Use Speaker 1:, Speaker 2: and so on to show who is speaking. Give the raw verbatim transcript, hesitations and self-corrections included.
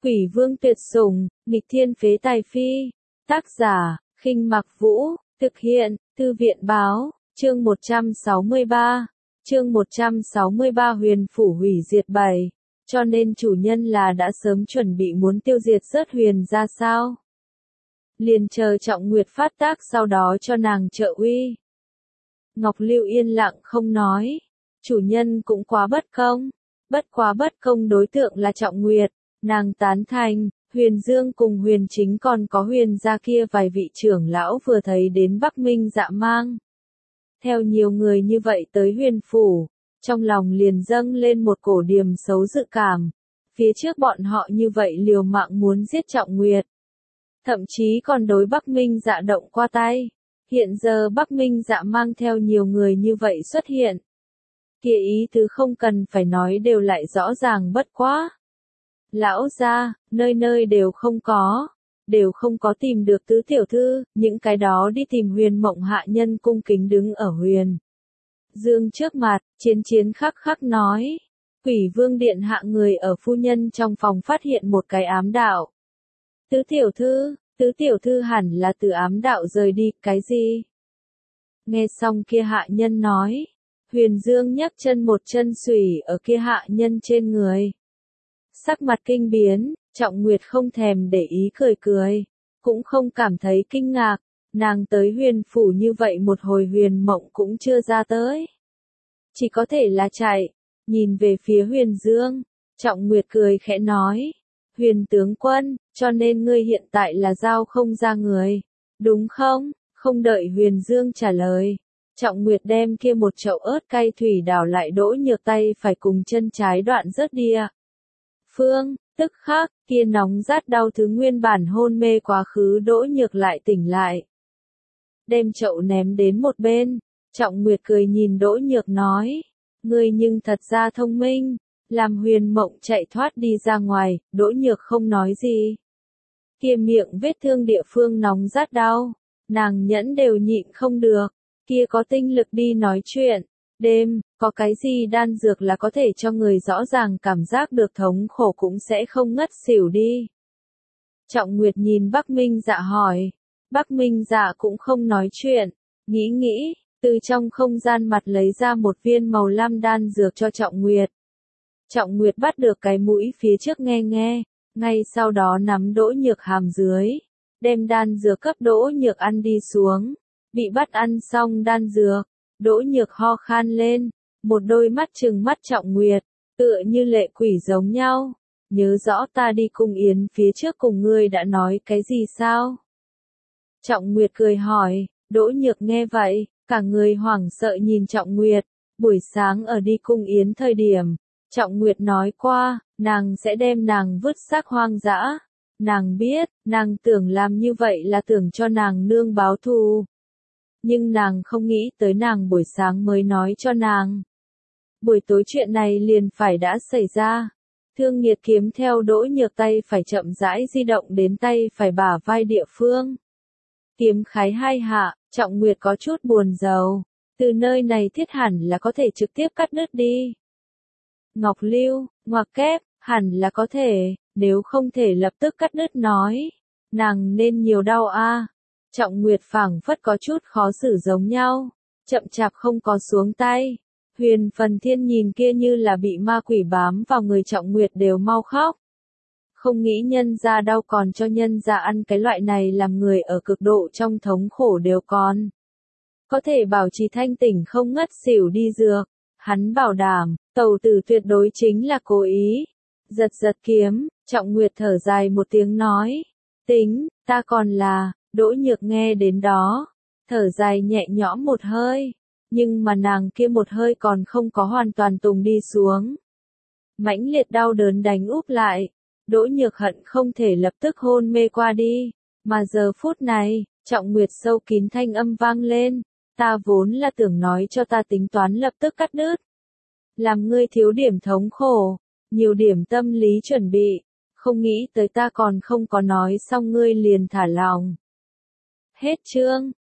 Speaker 1: Quỷ vương tuyệt sủng, nghịch thiên phế tài phi. Tác giả, Khinh Mặc Vũ, thực hiện, Thư viện báo, chương một trăm sáu mươi ba. Chương một trăm sáu mươi ba Huyền phủ hủy diệt bảy. Cho nên chủ nhân là đã sớm chuẩn bị muốn tiêu diệt rớt Huyền ra sao? Liền chờ Trọng Nguyệt phát tác sau đó cho nàng trợ uy. Ngọc Lưu yên lặng không nói. Chủ nhân cũng quá bất công. Bất quá bất công đối tượng là Trọng Nguyệt. Nàng tán thành, Huyền Dương cùng Huyền Chính còn có Huyền gia kia vài vị trưởng lão vừa thấy đến Bắc Minh Dạ mang. Theo nhiều người như vậy tới Huyền phủ, trong lòng liền dâng lên một cổ điềm xấu dự cảm. Phía trước bọn họ như vậy liều mạng muốn giết Trọng Nguyệt. Thậm chí còn đối Bắc Minh Dạ động qua tay. Hiện giờ Bắc Minh Dạ mang theo nhiều người như vậy xuất hiện. Kia ý tứ không cần phải nói đều lại rõ ràng bất quá. Lão gia, nơi nơi đều không có, đều không có tìm được tứ tiểu thư, những cái đó đi tìm Huyền Mộng hạ nhân cung kính đứng ở Huyền Dương trước mặt, chiến chiến khắc khắc nói. Quỷ vương điện hạ người ở phu nhân trong phòng phát hiện một cái ám đạo. Tứ tiểu thư, tứ tiểu thư hẳn là từ ám đạo rời đi, cái gì? Nghe xong kia hạ nhân nói, Huyền Dương nhấc chân một chân xủy ở kia hạ nhân trên người. Sắc mặt kinh biến, Trọng Nguyệt không thèm để ý cười cười, cũng không cảm thấy kinh ngạc, nàng tới Huyền phủ như vậy một hồi Huyền Mộng cũng chưa ra tới. Chỉ có thể là chạy, nhìn về phía Huyền Dương, Trọng Nguyệt cười khẽ nói, Huyền tướng quân, cho nên ngươi hiện tại là giao không ra người, đúng không? Không đợi Huyền Dương trả lời, Trọng Nguyệt đem kia một chậu ớt cay thủy đảo lại Đỗ Nhược tay phải cùng chân trái đoạn rớt đi ạ. Phương, tức khắc, kia nóng rát đau thứ nguyên bản hôn mê quá khứ Đỗ Nhược lại tỉnh lại. Đem chậu ném đến một bên, Trọng Nguyệt cười nhìn Đỗ Nhược nói, ngươi nhưng thật ra thông minh, làm Huyền Mộng chạy thoát đi ra ngoài, Đỗ Nhược không nói gì. Kia miệng vết thương địa phương nóng rát đau, nàng nhẫn đều nhịn không được, kia có tinh lực đi nói chuyện. Đêm, có cái gì đan dược là có thể cho người rõ ràng cảm giác được thống khổ cũng sẽ không ngất xỉu đi. Trọng Nguyệt nhìn Bắc Minh Dạ hỏi. Bắc Minh Dạ cũng không nói chuyện, nghĩ nghĩ, từ trong không gian mặt lấy ra một viên màu lam đan dược cho Trọng Nguyệt. Trọng Nguyệt bắt được cái mũi phía trước nghe nghe, ngay sau đó nắm Đỗ Nhược hàm dưới, đem đan dược cấp Đỗ Nhược ăn đi xuống, bị bắt ăn xong đan dược. Đỗ Nhược ho khan lên, một đôi mắt trừng mắt Trọng Nguyệt, tựa như lệ quỷ giống nhau. Nhớ rõ ta đi cung yến phía trước cùng ngươi đã nói cái gì sao? Trọng Nguyệt cười hỏi, Đỗ Nhược nghe vậy, cả người hoảng sợ nhìn Trọng Nguyệt. Buổi sáng ở đi cung yến thời điểm, Trọng Nguyệt nói qua, nàng sẽ đem nàng vứt xác hoang dã. Nàng biết, nàng tưởng làm như vậy là tưởng cho nàng nương báo thù. Nhưng nàng không nghĩ tới nàng buổi sáng mới nói cho nàng. Buổi tối chuyện này liền phải đã xảy ra. Thương Nghiệt kiếm theo Đỗ Nhược tay phải chậm rãi di động đến tay phải bả vai địa phương. Kiếm khái hai hạ, Trọng Nguyệt có chút buồn rầu. Từ nơi này thiết hẳn là có thể trực tiếp cắt đứt đi. Ngọc Lưu, ngoặc kép, hẳn là có thể, nếu không thể lập tức cắt đứt nói. Nàng nên nhiều đau a. Trọng Nguyệt phảng phất có chút khó xử giống nhau, chậm chạp không có xuống tay. Huyền Phần Thiên nhìn kia như là bị ma quỷ bám vào người Trọng Nguyệt đều mau khóc. Không nghĩ nhân ra đau còn cho nhân ra ăn cái loại này làm người ở cực độ trong thống khổ đều còn. Có thể bảo trì thanh tỉnh không ngất xỉu đi dược. Hắn bảo đảm, tẩu tử tuyệt đối chính là cố ý. Giật giật kiếm, Trọng Nguyệt thở dài một tiếng nói. Tính, ta còn là... Đỗ Nhược nghe đến đó, thở dài nhẹ nhõm một hơi, nhưng mà nàng kia một hơi còn không có hoàn toàn tùng đi xuống. Mãnh liệt đau đớn đánh úp lại, Đỗ Nhược hận không thể lập tức hôn mê qua đi, mà giờ phút này, Trọng Nguyệt sâu kín thanh âm vang lên, ta vốn là tưởng nói cho ta tính toán lập tức cắt đứt. Làm ngươi thiếu điểm thống khổ, nhiều điểm tâm lý chuẩn bị, không nghĩ tới ta còn không có nói xong ngươi liền thả lòng. Hết chương.